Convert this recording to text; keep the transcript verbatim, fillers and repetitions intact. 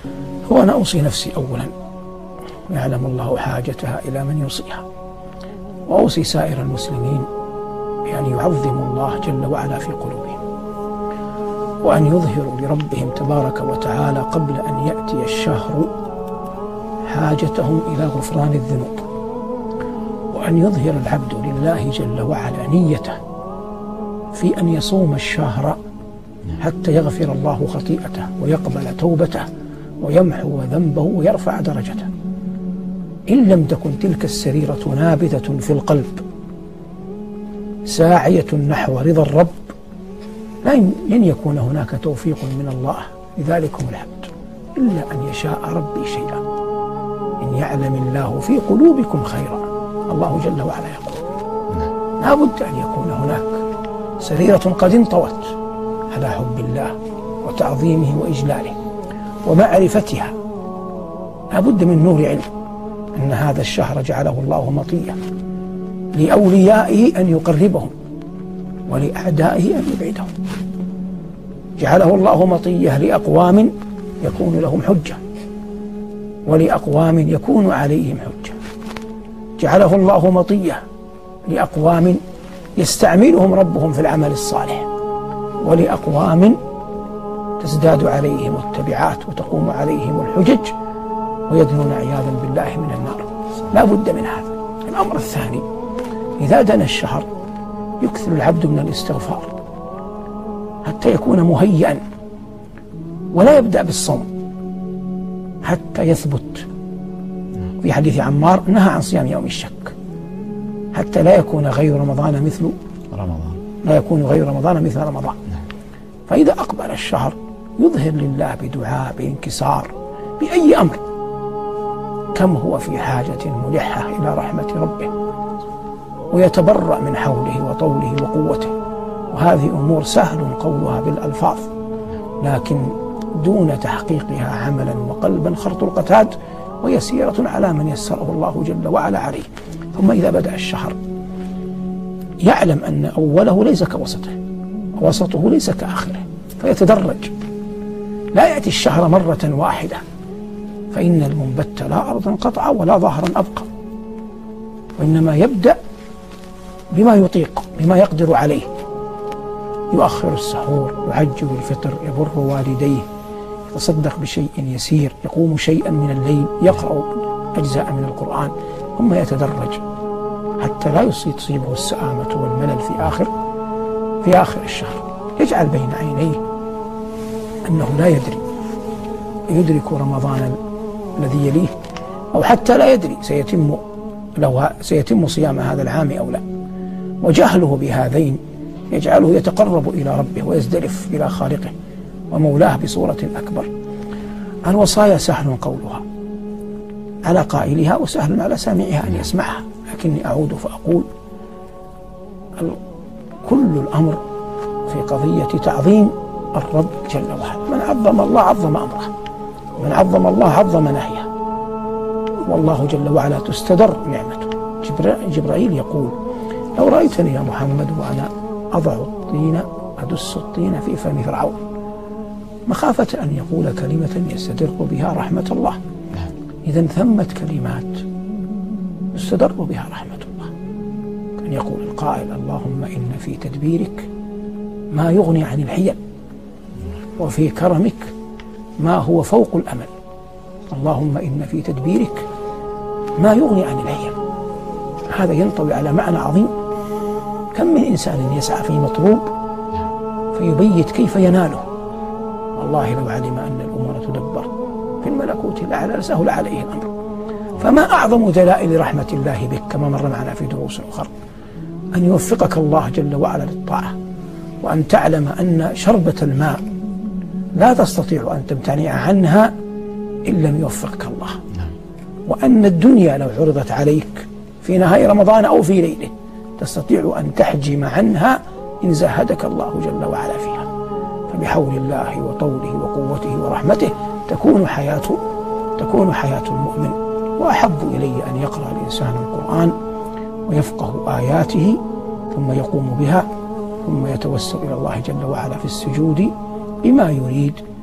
هو أنا أوصي نفسي أولا، يعلم الله حاجتها إلى من يوصيها، وأوصي سائر المسلمين بأن يعظموا الله جل وعلا في قلوبهم، وأن يظهروا لربهم تبارك وتعالى قبل أن يأتي الشهر حاجتهم إلى غفران الذنوب، وأن يظهر العبد لله جل وعلا نيته في أن يصوم الشهر حتى يغفر الله خطيئته ويقبل توبته ويمحو ذنبه ويرفع درجته. إن لم تكن تلك السريرة نابتة في القلب ساعية نحو رضا الرب لن يكون هناك توفيق من الله لذلكم العبد، إلا أن يشاء ربي شيئا. إن يعلم الله في قلوبكم خيرا، الله جل وعلا يقول لا بد أن يكون هناك سريرة قد انطوت على حب الله وتعظيمه وإجلاله ومعرفتها. لا بد من نور علم أن هذا الشهر جعله الله مطية لأوليائه أن يقربهم ولأعدائه أن يبعدهم. جعله الله مطية لأقوام يكون لهم حجة ولأقوام يكون عليهم حجة. جعله الله مطية لأقوام يستعملهم ربهم في العمل الصالح، ولأقوام تزداد عليهم التبعات وتقوم عليهم الحجج ويدنون عياذا بالله من النار. لا بد من هذا. الأمر الثاني، إذا دنا الشهر يكثر العبد من الاستغفار حتى يكون مهيئا، ولا يبدأ بالصوم حتى يثبت. في حديث عمار نهى عن صيام يوم الشك حتى لا يكون غير رمضان مثل رمضان لا يكون غير رمضان مثل رمضان. فإذا أقبل الشهر يظهر لله بدعاء بانكسار بأي أمر كم هو في حاجة ملحة إلى رحمة ربه، ويتبرأ من حوله وطوله وقوته. وهذه أمور سهل قولها بالألفاظ لكن دون تحقيقها عملا وقلبا خرط القتاد، ويسيرة على من يسره الله جل وعلا عليه. ثم إذا بدأ الشهر يعلم أن أوله ليس كوسطه ووسطه ليس كآخره، فيتدرج. لا يأتي الشهر مرة واحدة، فإن المنبت لا أرضا قطع ولا ظهرا أبقى، وإنما يبدأ بما يطيق بما يقدر عليه. يؤخر السحور، يعجل الفطر، يبر والديه، يتصدق بشيء يسير، يقوم شيئا من الليل، يقرأ أجزاء من القرآن، ثم يتدرج حتى لا تصيبه السآمة والملل في آخر في آخر الشهر. يجعل بين عينيه أنه لا يدري يدرك رمضان الذي يليه أو حتى لا يدري سيتم لو سيتم صيام هذا العام أو لا. وجهله بهذين يجعله يتقرب إلى ربه ويزدلف إلى خالقه ومولاه بصورة أكبر. الوصايا سهل قولها على قائلها وسهل على سامعها أن يسمعها، لكني أعود فأقول كل الأمر في قضية تعظيم الرب جل وعلا. من عظم الله عظم أمره، من عظم الله عظم نهيه، والله جل وعلا تستدر نعمته. جبرائيل يقول لو رأيتني يا محمد وأنا أضع الطين أدس الطين في فم فرعون مخافة أن يقول كلمة يستدر بها رحمة الله. إذن ثمة كلمات يستدر بها رحمة الله، كان يقول القائل اللهم إن في تدبيرك ما يغني عن الحيل، وفي كرمك ما هو فوق الأمل. اللهم إن في تدبيرك ما يغني عن الحيل. هذا ينطوي على معنى عظيم. كم من إنسان يسعى في مطلوب فيبيت كيف يناله، والله لو علم أن الأمور تدبر في الملكوت الأعلى لسهل عليه الأمر. فما أعظم دلائل رحمة الله بك كما مر معنا في دروس أخرى أن يوفقك الله جل وعلا للطاعة، وأن تعلم أن شربة الماء لا تستطيع أن تمتنع عنها إن لم يوفقك الله، وأن الدنيا لو عرضت عليك في نهاية رمضان أو في ليله تستطيع أن تحجم عنها إن زهدك الله جل وعلا فيها. فبحول الله وطوله وقوته ورحمته تكون حياة تكون حياة المؤمن. وأحب إلي أن يقرأ الإنسان القرآن ويفقه آياته ثم يقوم بها، ثم يتوسل إلى الله جل وعلا في السجود بما يريد